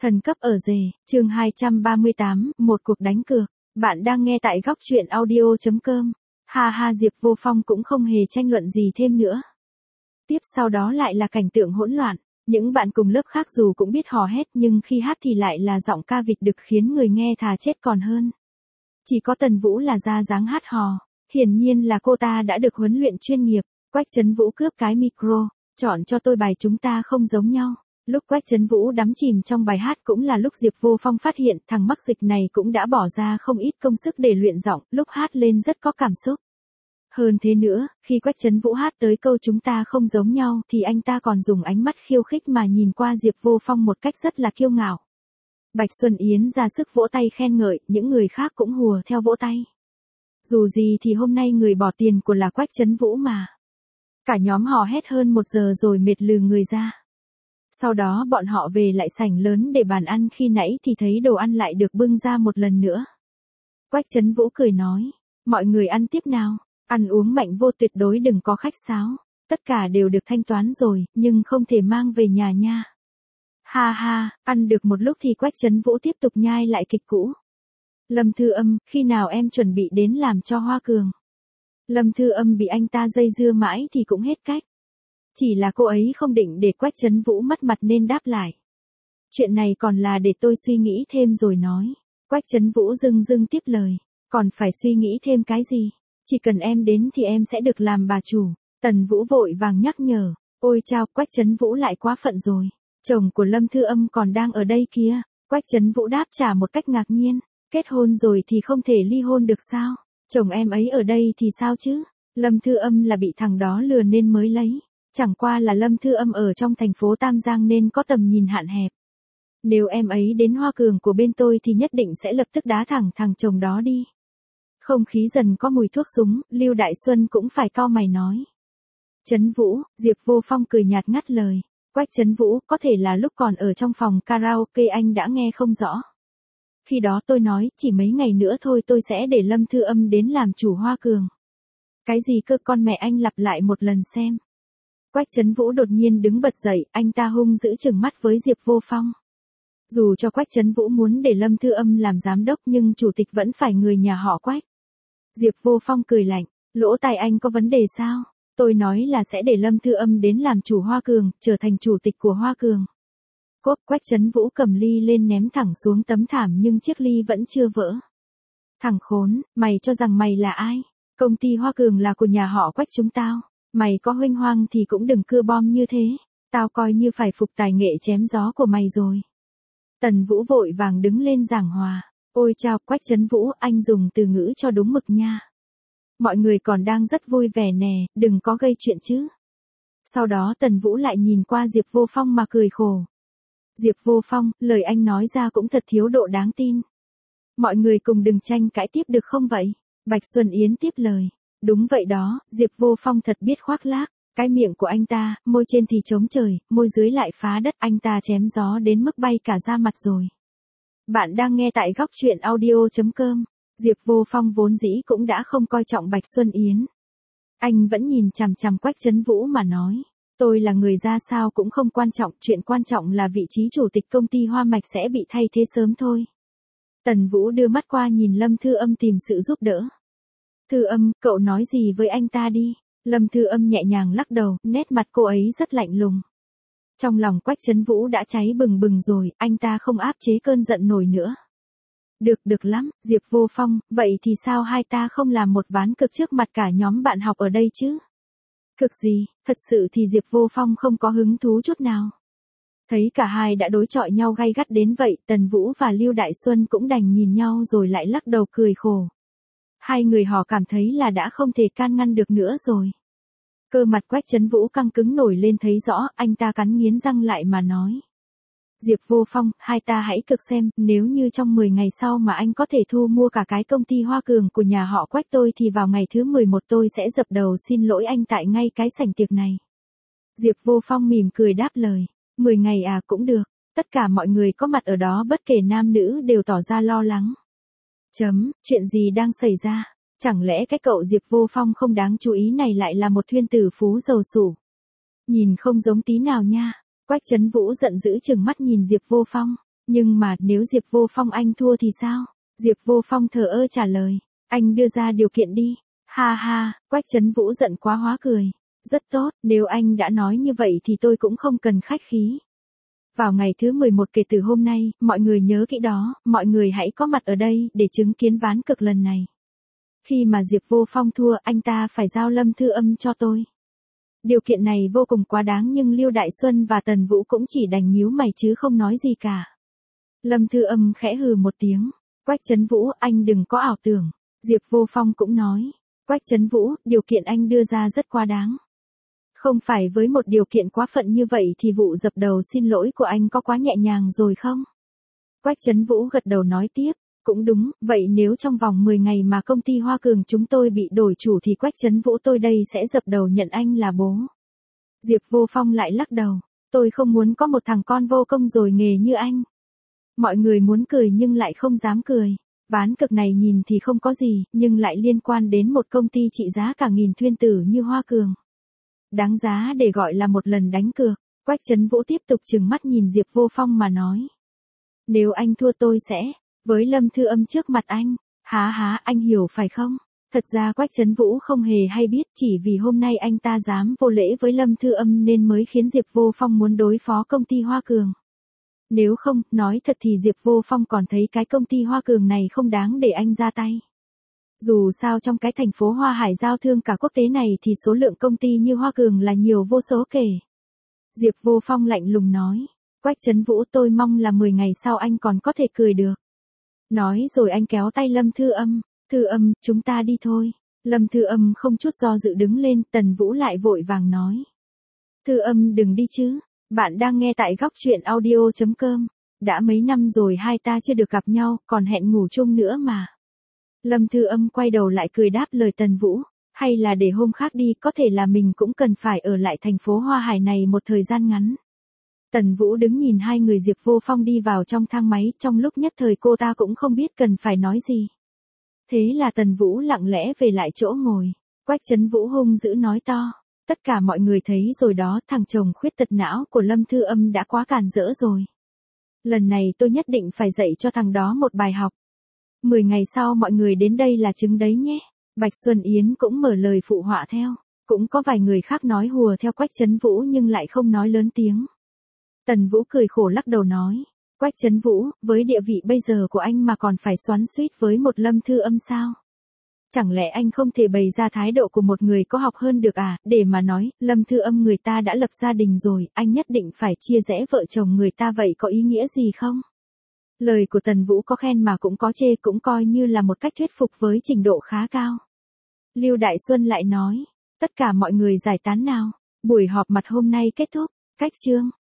Thần cấp ở rể, chương 238, một cuộc đánh cược. Bạn đang nghe tại góc truyện audio.com. Ha ha, Diệp Vô Phong cũng không hề tranh luận gì thêm nữa. Tiếp sau đó lại là cảnh tượng hỗn loạn. Những bạn cùng lớp khác dù cũng biết hò hét nhưng khi hát thì lại là giọng ca vịt đực khiến người nghe thà chết còn hơn. Chỉ có Tần Vũ là ra dáng hát hò. Hiển nhiên là cô ta đã được huấn luyện chuyên nghiệp. Quách Trấn Vũ cướp cái micro, chọn cho tôi bài Chúng Ta Không Giống Nhau. Lúc Quách Trấn Vũ đắm chìm trong bài hát cũng là lúc Diệp Vô Phong phát hiện thằng mắc dịch này cũng đã bỏ ra không ít công sức để luyện giọng, lúc hát lên rất có cảm xúc. Hơn thế nữa, khi Quách Trấn Vũ hát tới câu Chúng Ta Không Giống Nhau thì anh ta còn dùng ánh mắt khiêu khích mà nhìn qua Diệp Vô Phong một cách rất là kiêu ngạo. Bạch Xuân Yến ra sức vỗ tay khen ngợi, những người khác cũng hùa theo vỗ tay. Dù gì thì hôm nay người bỏ tiền của là Quách Trấn Vũ mà. Cả nhóm hò hét hơn 1 giờ rồi mệt lừ người ra. Sau đó bọn họ về lại sảnh lớn để bàn ăn, khi nãy thì thấy đồ ăn lại được bưng ra một lần nữa. Quách Trấn Vũ cười nói, mọi người ăn tiếp nào, ăn uống mạnh vô, tuyệt đối đừng có khách sáo, tất cả đều được thanh toán rồi, nhưng không thể mang về nhà nha. Ha ha, ăn được một lúc thì Quách Trấn Vũ tiếp tục nhai lại kịch cũ. Lâm Thư Âm, khi nào em chuẩn bị đến làm cho Hoa Cường? Lâm Thư Âm bị anh ta dây dưa mãi thì cũng hết cách. Chỉ là cô ấy không định để Quách Trấn Vũ mất mặt nên đáp lại. Chuyện này còn là để tôi suy nghĩ thêm rồi nói. Quách Trấn Vũ dưng tiếp lời. Còn phải suy nghĩ thêm cái gì? Chỉ cần em đến thì em sẽ được làm bà chủ. Tần Vũ vội vàng nhắc nhở. Ôi chao, Quách Trấn Vũ lại quá phận rồi. Chồng của Lâm Thư Âm còn đang ở đây kia. Quách Trấn Vũ đáp trả một cách ngạc nhiên. Kết hôn rồi thì không thể ly hôn được sao? Chồng em ấy ở đây thì sao chứ? Lâm Thư Âm là bị thằng đó lừa nên mới lấy. Chẳng qua là Lâm Thư Âm ở trong thành phố Tam Giang nên có tầm nhìn hạn hẹp. Nếu em ấy đến Hoa Cường của bên tôi thì nhất định sẽ lập tức đá thẳng thằng chồng đó đi. Không khí dần có mùi thuốc súng, Lưu Đại Xuân cũng phải cau mày nói. Trấn Vũ, Diệp Vô Phong cười nhạt ngắt lời. Quách Trấn Vũ, có thể là lúc còn ở trong phòng karaoke anh đã nghe không rõ. Khi đó tôi nói, chỉ mấy ngày nữa thôi tôi sẽ để Lâm Thư Âm đến làm chủ Hoa Cường. Cái gì cơ, con mẹ anh lặp lại một lần xem. Quách Trấn Vũ đột nhiên đứng bật dậy, anh ta hung dữ trừng mắt với Diệp Vô Phong. Dù cho Quách Trấn Vũ muốn để Lâm Thư Âm làm giám đốc nhưng chủ tịch vẫn phải người nhà họ Quách. Diệp Vô Phong cười lạnh, lỗ tai anh có vấn đề sao? Tôi nói là sẽ để Lâm Thư Âm đến làm chủ Hoa Cường, trở thành chủ tịch của Hoa Cường. Cốp, Quách Trấn Vũ cầm ly lên ném thẳng xuống tấm thảm nhưng chiếc ly vẫn chưa vỡ. Thằng khốn, mày cho rằng mày là ai? Công ty Hoa Cường là của nhà họ Quách chúng tao. Mày có huênh hoang thì cũng đừng cưa bom như thế. Tao coi như phải phục tài nghệ chém gió của mày rồi. Tần Vũ vội vàng đứng lên giảng hòa. Ôi chao, Quách Trấn Vũ, anh dùng từ ngữ cho đúng mực nha. Mọi người còn đang rất vui vẻ nè, đừng có gây chuyện chứ. Sau đó Tần Vũ lại nhìn qua Diệp Vô Phong mà cười khổ. Diệp Vô Phong, lời anh nói ra cũng thật thiếu độ đáng tin. Mọi người cùng đừng tranh cãi tiếp được không vậy? Bạch Xuân Yến tiếp lời. Đúng vậy đó, Diệp Vô Phong thật biết khoác lác. Cái miệng của anh ta, môi trên thì trống trời, môi dưới lại phá đất, anh ta chém gió đến mức bay cả da mặt rồi. Bạn đang nghe tại góc truyện audio.com. Diệp Vô Phong vốn dĩ cũng đã không coi trọng Bạch Xuân Yến. Anh vẫn nhìn chằm chằm Quách Trấn Vũ mà nói. Tôi là người ra sao cũng không quan trọng, chuyện quan trọng là vị trí chủ tịch công ty Hoa Mạch sẽ bị thay thế sớm thôi. Tần Vũ đưa mắt qua nhìn Lâm Thư Âm tìm sự giúp đỡ. Thư Âm, cậu nói gì với anh ta đi. Lâm Thư Âm nhẹ nhàng lắc đầu, nét mặt cô ấy rất lạnh lùng. Trong lòng Quách Trấn Vũ đã cháy bừng bừng rồi, anh ta không áp chế cơn giận nổi nữa. Được lắm, Diệp Vô Phong, vậy thì sao hai ta không làm một ván cực trước mặt cả nhóm bạn học ở đây chứ? Cực gì, thật sự thì Diệp Vô Phong không có hứng thú chút nào. Thấy cả hai đã đối chọi nhau gay gắt đến vậy, Tần Vũ và Lưu Đại Xuân cũng đành nhìn nhau rồi lại lắc đầu cười khổ. Hai người họ cảm thấy là đã không thể can ngăn được nữa rồi. Cơ mặt Quách Trấn Vũ căng cứng nổi lên thấy rõ, anh ta cắn nghiến răng lại mà nói. Diệp Vô Phong, hai ta hãy cực xem, nếu như trong 10 ngày sau mà anh có thể thu mua cả cái công ty Hoa Cường của nhà họ Quách tôi thì vào ngày thứ 11 tôi sẽ dập đầu xin lỗi anh tại ngay cái sảnh tiệc này. Diệp Vô Phong mỉm cười đáp lời, 10 ngày à, cũng được. Tất cả mọi người có mặt ở đó bất kể nam nữ đều tỏ ra lo lắng. Chuyện gì đang xảy ra? Chẳng lẽ cái cậu Diệp Vô Phong không đáng chú ý này lại là một thuyên tử phú giàu sủ? Nhìn không giống tí nào nha. Quách Trấn Vũ giận dữ trừng mắt nhìn Diệp Vô Phong. Nhưng mà nếu Diệp Vô Phong anh thua thì sao? Diệp Vô Phong thờ ơ trả lời. Anh đưa ra điều kiện đi. Ha ha, Quách Chấn Vũ giận quá hóa cười. Rất tốt, nếu anh đã nói như vậy thì tôi cũng không cần khách khí. Vào ngày thứ 11 kể từ hôm nay, mọi người nhớ kỹ đó, mọi người hãy có mặt ở đây để chứng kiến ván cực lần này. Khi mà Diệp Vô Phong thua, anh ta phải giao Lâm Thư Âm cho tôi. Điều kiện này vô cùng quá đáng nhưng Lưu Đại Xuân và Tần Vũ cũng chỉ đành nhíu mày chứ không nói gì cả. Lâm Thư Âm khẽ hừ một tiếng. Quách Chấn Vũ, anh đừng có ảo tưởng. Diệp Vô Phong cũng nói. Quách Chấn Vũ, điều kiện anh đưa ra rất quá đáng. Không phải với một điều kiện quá phận như vậy thì vụ dập đầu xin lỗi của anh có quá nhẹ nhàng rồi không? Quách Chấn Vũ gật đầu nói tiếp. Cũng đúng, vậy nếu trong vòng 10 ngày mà công ty Hoa Cường chúng tôi bị đổi chủ thì Quách Chấn Vũ tôi đây sẽ dập đầu nhận anh là bố. Diệp Vô Phong lại lắc đầu. Tôi không muốn có một thằng con vô công rồi nghề như anh. Mọi người muốn cười nhưng lại không dám cười. Ván cực này nhìn thì không có gì, nhưng lại liên quan đến một công ty trị giá cả nghìn thuyên tử như Hoa Cường. Đáng giá để gọi là một lần đánh cược. Quách Chấn Vũ tiếp tục trừng mắt nhìn Diệp Vô Phong mà nói. Nếu anh thua tôi sẽ, với Lâm Thư Âm trước mặt anh. Há, anh hiểu phải không? Thật ra Quách Chấn Vũ không hề hay biết, chỉ vì hôm nay anh ta dám vô lễ với Lâm Thư Âm nên mới khiến Diệp Vô Phong muốn đối phó công ty Hoa Cường. Nếu không, nói thật thì Diệp Vô Phong còn thấy cái công ty Hoa Cường này không đáng để anh ra tay. Dù sao trong cái thành phố Hoa Hải giao thương cả quốc tế này thì số lượng công ty như Hoa Cường là nhiều vô số kể. Diệp Vô Phong lạnh lùng nói. Quách Chấn Vũ, tôi mong là 10 ngày sau anh còn có thể cười được. Nói rồi anh kéo tay Lâm Thư Âm. Thư Âm, chúng ta đi thôi. Lâm Thư Âm không chút do dự đứng lên, Tần Vũ lại vội vàng nói. Thư Âm đừng đi chứ. Bạn đang nghe tại góc truyện audio.com. Đã mấy năm rồi hai ta chưa được gặp nhau, còn hẹn ngủ chung nữa mà. Lâm Thư Âm quay đầu lại cười đáp lời Tần Vũ. Hay là để hôm khác đi, có thể là mình cũng cần phải ở lại thành phố Hoa Hải này một thời gian ngắn. Tần Vũ đứng nhìn hai người Diệp Vô Phong đi vào trong thang máy, trong lúc nhất thời cô ta cũng không biết cần phải nói gì. Thế là Tần Vũ lặng lẽ về lại chỗ ngồi. Quách Chấn Vũ hung dữ nói to. Tất cả mọi người thấy rồi đó, thằng chồng khuyết tật não của Lâm Thư Âm đã quá càn rỡ rồi. Lần này tôi nhất định phải dạy cho thằng đó một bài học. 10 ngày sau mọi người đến đây là chứng đấy nhé. Bạch Xuân Yến cũng mở lời phụ họa theo. Cũng có vài người khác nói hùa theo Quách Chấn Vũ nhưng lại không nói lớn tiếng. Tần Vũ cười khổ lắc đầu nói. Quách Chấn Vũ, với địa vị bây giờ của anh mà còn phải xoắn xuýt với một Lâm Thư Âm sao? Chẳng lẽ anh không thể bày ra thái độ của một người có học hơn được à? Để mà nói, Lâm Thư Âm người ta đã lập gia đình rồi, anh nhất định phải chia rẽ vợ chồng người ta, vậy có ý nghĩa gì không? Lời của Tần Vũ có khen mà cũng có chê, cũng coi như là một cách thuyết phục với trình độ khá cao. Lưu Đại Xuân lại nói. Tất cả mọi người giải tán nào. Buổi họp mặt hôm nay kết thúc. Cách chương.